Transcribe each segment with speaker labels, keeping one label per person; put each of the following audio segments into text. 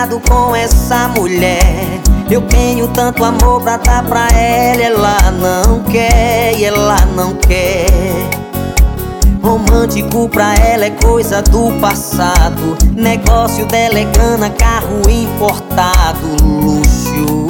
Speaker 1: casado com essa mulher. Eu tenho tanto amor pra dar pra ela, ela não quer, e ela não quer. Romântico pra ela é coisa do passado. Negócio dela é grana, carro importado, luxo.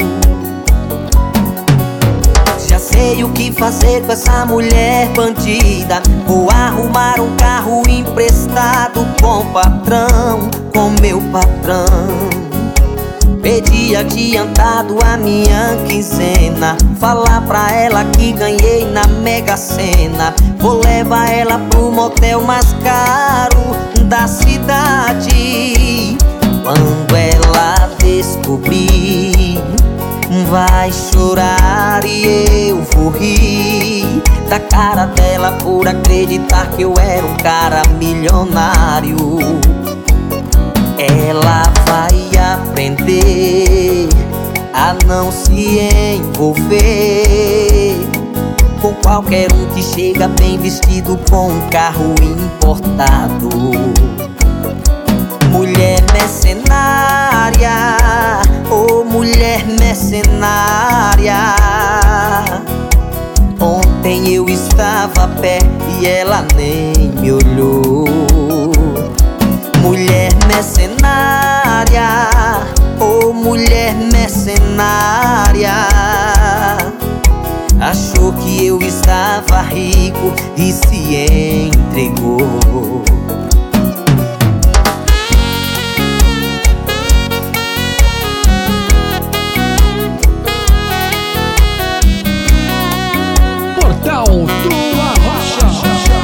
Speaker 1: Já sei o que fazer com essa mulher bandida. Vou arrumar um carro emprestado com o patrão, com meu patrão. Pedi adiantado a minha quinzena. Falar pra ela que ganhei na Mega Sena. Vou levar ela pro motel mais caro da cidade. Quando ela descobrir, vai chorar e eu vou rir da cara dela por acreditar que eu era um cara milionário. Ela vai aprender a não se envolver com qualquer um que chega bem vestido com um carro importado. Mulher mercenária, oh mulher mercenária. Ontem eu estava a pé e ela nem me olhou. Mulher mercenária, oh mulher mercenária. Achou que eu estava rico e se entregou.
Speaker 2: Portal do Arrocha.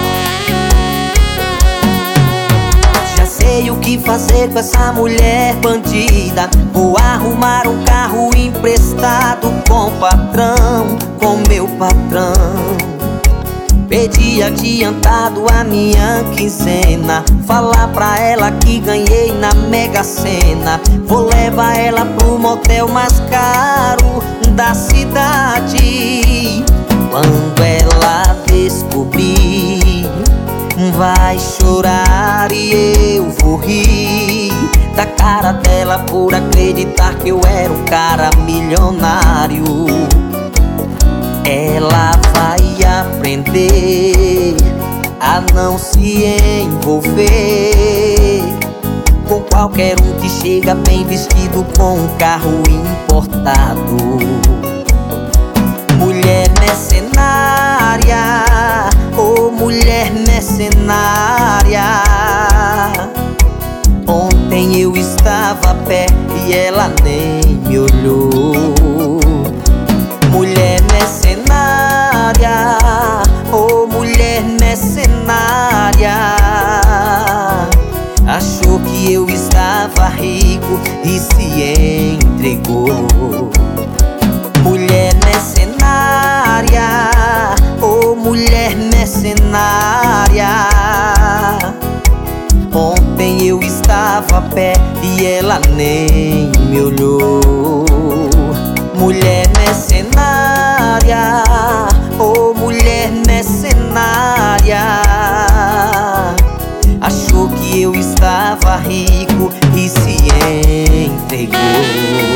Speaker 1: Sei o que fazer com essa mulher bandida. Vou arrumar um carro emprestado com o patrão, com meu patrão. Pedi adiantado a minha quinzena. Falar pra ela que ganhei na Mega Sena. Vou levar ela pro motel mais caro da cidade. Quando ela descobrir, vai chorar e eu vou rir da cara dela por acreditar que eu era um cara milionário. Ela vai aprender a não se envolver com qualquer um que chega bem vestido com um carro importado. Mulher mercenária, oh mulher mercenária. Ontem eu estava a pé e ela nem me olhou. Mulher mercenária, oh mulher mercenária. Achou que eu estava rico e se entregou. Mulher mercenária, oh mulher mercenária. Ontem eu estava a pé e ela nem me olhou. Mulher mercenária, oh mulher mercenária. Achou que eu estava rico e se entregou.